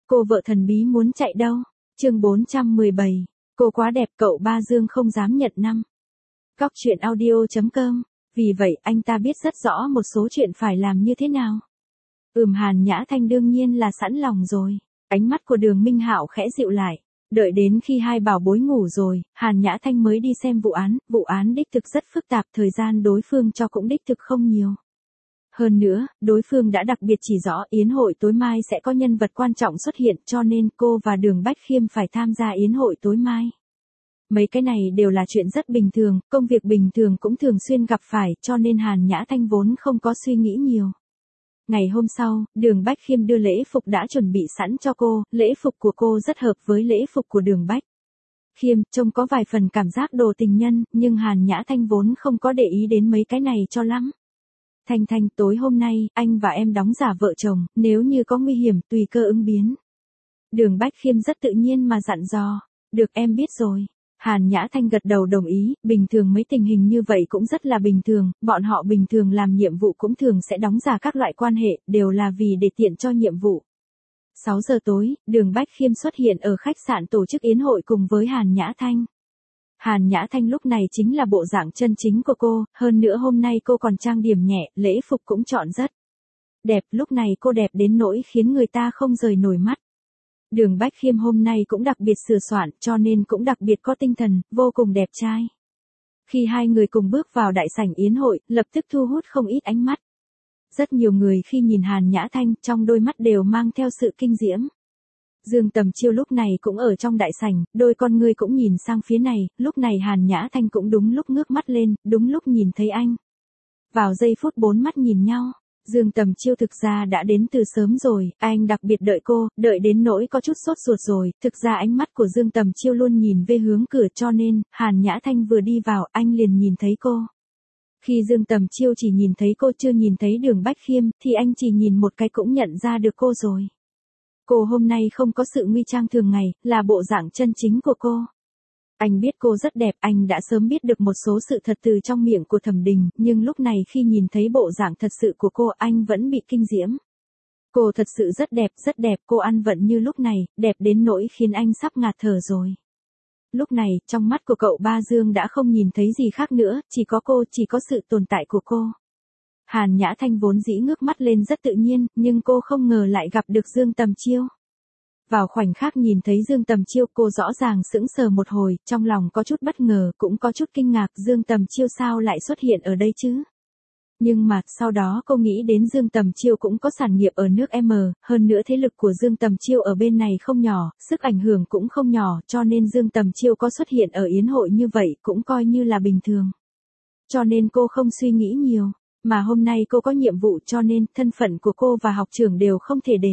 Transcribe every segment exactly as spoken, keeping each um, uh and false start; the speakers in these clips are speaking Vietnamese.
Cô vợ thần bí muốn chạy đâu? Chương bốn trăm mười bảy. Cô quá đẹp cậu ba Dương không dám nhận năm. Góc truyện audio chấm com. Vì vậy anh ta biết rất rõ một số chuyện phải làm như thế nào. Ừm Hàn Nhã Thanh đương nhiên là sẵn lòng rồi. Ánh mắt của Đường Minh Hạo khẽ dịu lại. Đợi đến khi hai bảo bối ngủ rồi, Hàn Nhã Thanh mới đi xem vụ án. Vụ án đích thực rất phức tạp, thời gian đối phương cho cũng đích thực không nhiều. Hơn nữa, đối phương đã đặc biệt chỉ rõ yến hội tối mai sẽ có nhân vật quan trọng xuất hiện, cho nên cô và Đường Bách Khiêm phải tham gia yến hội tối mai. Mấy cái này đều là chuyện rất bình thường, công việc bình thường cũng thường xuyên gặp phải, cho nên Hàn Nhã Thanh vốn không có suy nghĩ nhiều. Ngày hôm sau, Đường Bách Khiêm đưa lễ phục đã chuẩn bị sẵn cho cô, lễ phục của cô rất hợp với lễ phục của Đường Bách Khiêm, trông có vài phần cảm giác đồ tình nhân, nhưng Hàn Nhã Thanh vốn không có để ý đến mấy cái này cho lắm. Thanh Thanh, tối hôm nay, anh và em đóng giả vợ chồng, nếu như có nguy hiểm, tùy cơ ứng biến. Đường Bách Khiêm rất tự nhiên mà dặn dò. Được, em biết rồi. Hàn Nhã Thanh gật đầu đồng ý, bình thường mấy tình hình như vậy cũng rất là bình thường, bọn họ bình thường làm nhiệm vụ cũng thường sẽ đóng giả các loại quan hệ, đều là vì để tiện cho nhiệm vụ. sáu giờ tối, Đường Bách Khiêm xuất hiện ở khách sạn tổ chức yến hội cùng với Hàn Nhã Thanh. Hàn Nhã Thanh lúc này chính là bộ dạng chân chính của cô, hơn nữa hôm nay cô còn trang điểm nhẹ, lễ phục cũng chọn rất đẹp, lúc này cô đẹp đến nỗi khiến người ta không rời nổi mắt. Đường Bách Khiêm hôm nay cũng đặc biệt sửa soạn, cho nên cũng đặc biệt có tinh thần, vô cùng đẹp trai. Khi hai người cùng bước vào đại sảnh yến hội, lập tức thu hút không ít ánh mắt. Rất nhiều người khi nhìn Hàn Nhã Thanh, trong đôi mắt đều mang theo sự kinh diễm. Dương Tầm Chiêu lúc này cũng ở trong đại sảnh, đôi con ngươi cũng nhìn sang phía này, lúc này Hàn Nhã Thanh cũng đúng lúc ngước mắt lên, đúng lúc nhìn thấy anh. Vào giây phút bốn mắt nhìn nhau, Dương Tầm Chiêu thực ra đã đến từ sớm rồi, anh đặc biệt đợi cô, đợi đến nỗi có chút sốt ruột rồi, thực ra ánh mắt của Dương Tầm Chiêu luôn nhìn về hướng cửa, cho nên, Hàn Nhã Thanh vừa đi vào, anh liền nhìn thấy cô. Khi Dương Tầm Chiêu chỉ nhìn thấy cô chưa nhìn thấy Đường Bách Khiêm, thì anh chỉ nhìn một cái cũng nhận ra được cô rồi. Cô hôm nay không có sự nguy trang thường ngày, là bộ dạng chân chính của cô. Anh biết cô rất đẹp, anh đã sớm biết được một số sự thật từ trong miệng của Thẩm Đình, nhưng lúc này khi nhìn thấy bộ dạng thật sự của cô, anh vẫn bị kinh diễm. Cô thật sự rất đẹp, rất đẹp, cô ăn vận như lúc này, đẹp đến nỗi khiến anh sắp ngạt thở rồi. Lúc này, trong mắt của cậu ba Dương đã không nhìn thấy gì khác nữa, chỉ có cô, chỉ có sự tồn tại của cô. Hàn Nhã Thanh vốn dĩ ngước mắt lên rất tự nhiên, nhưng cô không ngờ lại gặp được Dương Tầm Chiêu. Vào khoảnh khắc nhìn thấy Dương Tầm Chiêu, cô rõ ràng sững sờ một hồi, trong lòng có chút bất ngờ, cũng có chút kinh ngạc, Dương Tầm Chiêu sao lại xuất hiện ở đây chứ? Nhưng mà, sau đó cô nghĩ đến Dương Tầm Chiêu cũng có sản nghiệp ở nước M, hơn nữa thế lực của Dương Tầm Chiêu ở bên này không nhỏ, sức ảnh hưởng cũng không nhỏ, cho nên Dương Tầm Chiêu có xuất hiện ở yến hội như vậy, cũng coi như là bình thường. Cho nên cô không suy nghĩ nhiều. Mà hôm nay cô có nhiệm vụ cho nên thân phận của cô và học trưởng đều không thể để.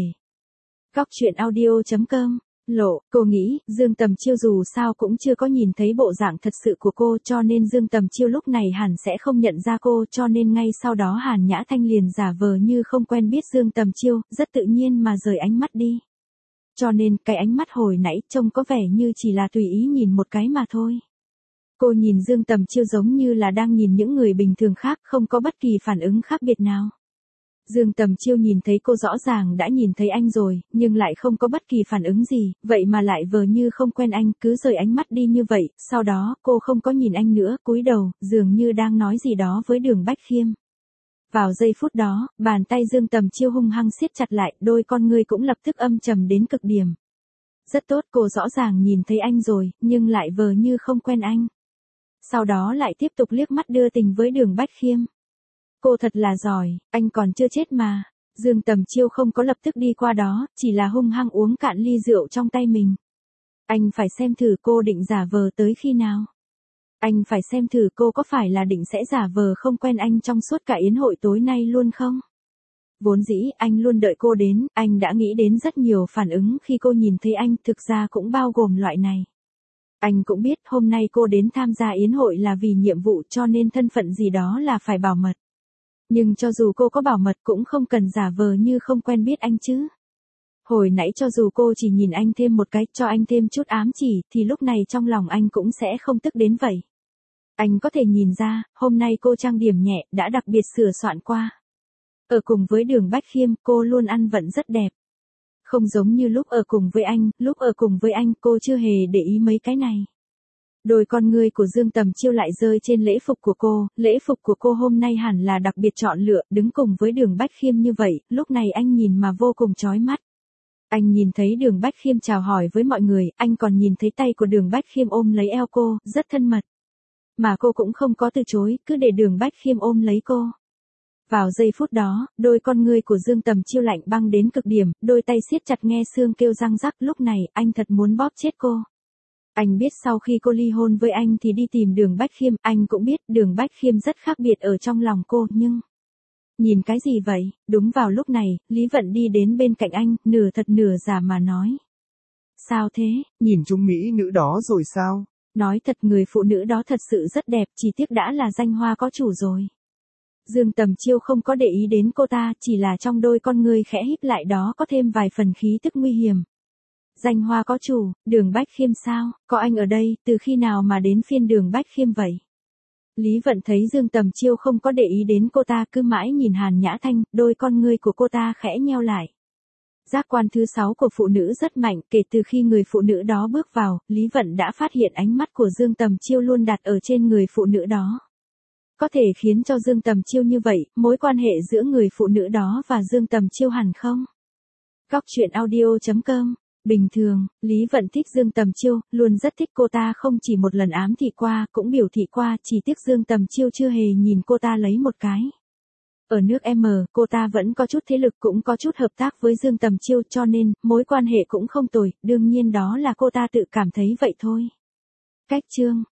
Góc truyện audio chấm com. Lộ, cô nghĩ, Dương Tầm Chiêu dù sao cũng chưa có nhìn thấy bộ dạng thật sự của cô, cho nên Dương Tầm Chiêu lúc này hẳn sẽ không nhận ra cô, cho nên ngay sau đó Hàn Nhã Thanh liền giả vờ như không quen biết Dương Tầm Chiêu, rất tự nhiên mà rời ánh mắt đi. Cho nên, cái ánh mắt hồi nãy trông có vẻ như chỉ là tùy ý nhìn một cái mà thôi. Cô nhìn Dương Tầm Chiêu giống như là đang nhìn những người bình thường khác, không có bất kỳ phản ứng khác biệt nào. Dương Tầm Chiêu nhìn thấy cô rõ ràng đã nhìn thấy anh rồi, nhưng lại không có bất kỳ phản ứng gì, vậy mà lại vờ như không quen anh, cứ rời ánh mắt đi như vậy, sau đó, cô không có nhìn anh nữa, cúi đầu, dường như đang nói gì đó với Đường Bách Khiêm. Vào giây phút đó, bàn tay Dương Tầm Chiêu hung hăng siết chặt lại, đôi con ngươi cũng lập tức âm trầm đến cực điểm. Rất tốt, cô rõ ràng nhìn thấy anh rồi, nhưng lại vờ như không quen anh. Sau đó lại tiếp tục liếc mắt đưa tình với Đường Bách Khiêm. Cô thật là giỏi, anh còn chưa chết mà. Dương Tầm Chiêu không có lập tức đi qua đó, chỉ là hung hăng uống cạn ly rượu trong tay mình. Anh phải xem thử cô định giả vờ tới khi nào. Anh phải xem thử cô có phải là định sẽ giả vờ không quen anh trong suốt cả yến hội tối nay luôn không? Vốn dĩ, anh luôn đợi cô đến, anh đã nghĩ đến rất nhiều phản ứng khi cô nhìn thấy anh, thực ra cũng bao gồm loại này. Anh cũng biết hôm nay cô đến tham gia yến hội là vì nhiệm vụ, cho nên thân phận gì đó là phải bảo mật. Nhưng cho dù cô có bảo mật cũng không cần giả vờ như không quen biết anh chứ. Hồi nãy cho dù cô chỉ nhìn anh thêm một cái, cho anh thêm chút ám chỉ, thì lúc này trong lòng anh cũng sẽ không tức đến vậy. Anh có thể nhìn ra, hôm nay cô trang điểm nhẹ, đã đặc biệt sửa soạn qua. Ở cùng với Đường Bách Khiêm, cô luôn ăn vận rất đẹp. Không giống như lúc ở cùng với anh, lúc ở cùng với anh cô chưa hề để ý mấy cái này. Đôi con ngươi của Dương Tầm Chiêu lại rơi trên lễ phục của cô, lễ phục của cô hôm nay hẳn là đặc biệt chọn lựa, đứng cùng với Đường Bách Khiêm như vậy, lúc này anh nhìn mà vô cùng chói mắt. Anh nhìn thấy Đường Bách Khiêm chào hỏi với mọi người, anh còn nhìn thấy tay của Đường Bách Khiêm ôm lấy eo cô, rất thân mật. Mà cô cũng không có từ chối, cứ để Đường Bách Khiêm ôm lấy cô. Vào giây phút đó, đôi con ngươi của Dương Tầm Chiêu lạnh băng đến cực điểm, đôi tay siết chặt nghe xương kêu răng rắc, lúc này, anh thật muốn bóp chết cô. Anh biết sau khi cô ly hôn với anh thì đi tìm Đường Bách Khiêm, anh cũng biết Đường Bách Khiêm rất khác biệt ở trong lòng cô, nhưng... Nhìn cái gì vậy? Đúng vào lúc này, Lý Vận đi đến bên cạnh anh, nửa thật nửa giả mà nói. Sao thế? Nhìn chung mỹ nữ đó rồi sao? Nói thật người phụ nữ đó thật sự rất đẹp, chỉ tiếc đã là danh hoa có chủ rồi. Dương Tầm Chiêu không có để ý đến cô ta, chỉ là trong đôi con người khẽ híp lại đó có thêm vài phần khí tức nguy hiểm. Danh hoa có chủ, Đường Bách Khiêm sao? Có anh ở đây, từ khi nào mà đến phiên Đường Bách Khiêm vậy? Lý Vận thấy Dương Tầm Chiêu không có để ý đến cô ta, cứ mãi nhìn Hàn Nhã Thanh, đôi con ngươi của cô ta khẽ nheo lại. Giác quan thứ sáu của phụ nữ rất mạnh, kể từ khi người phụ nữ đó bước vào, Lý Vận đã phát hiện ánh mắt của Dương Tầm Chiêu luôn đặt ở trên người phụ nữ đó. Có thể khiến cho Dương Tầm Chiêu như vậy, mối quan hệ giữa người phụ nữ đó và Dương Tầm Chiêu hẳn không? Góc truyện audio chấm com. Bình thường, Lý Vận thích Dương Tầm Chiêu, luôn rất thích cô ta, không chỉ một lần ám thị qua, cũng biểu thị qua, chỉ tiếc Dương Tầm Chiêu chưa hề nhìn cô ta lấy một cái. Ở nước M, cô ta vẫn có chút thế lực, cũng có chút hợp tác với Dương Tầm Chiêu, cho nên, mối quan hệ cũng không tồi, đương nhiên đó là cô ta tự cảm thấy vậy thôi. Cách chương